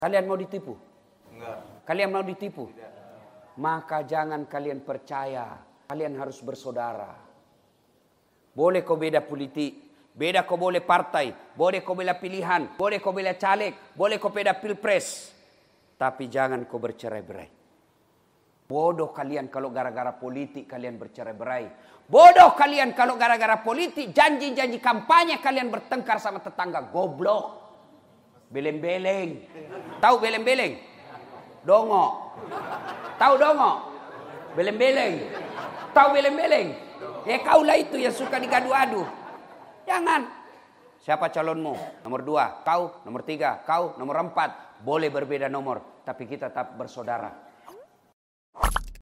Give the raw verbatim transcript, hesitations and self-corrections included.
Kalian mau ditipu? Enggak. Kalian mau ditipu? Tidak. Maka jangan kalian percaya. Kalian harus bersaudara. Boleh kau beda politik, beda kau boleh partai, boleh kau beda pilihan, boleh kau beda caleg, boleh kau beda pilpres. Tapi jangan kau bercerai-berai. Bodoh kalian kalau gara-gara politik kalian bercerai-berai. Bodoh kalian kalau gara-gara politik, janji-janji kampanye kalian bertengkar sama tetangga. Goblok. Beleng-beleng. Tahu beleng-beleng? Dongo. Tahu dongo? Beleng-beleng. Tahu beleng-beleng? Ya kaulah itu yang suka digadu-adu. Jangan. Siapa calonmu? Nomor dua. Kau. Nomor tiga. Kau. Nomor empat. Boleh berbeda nomor. Tapi kita tetap bersaudara.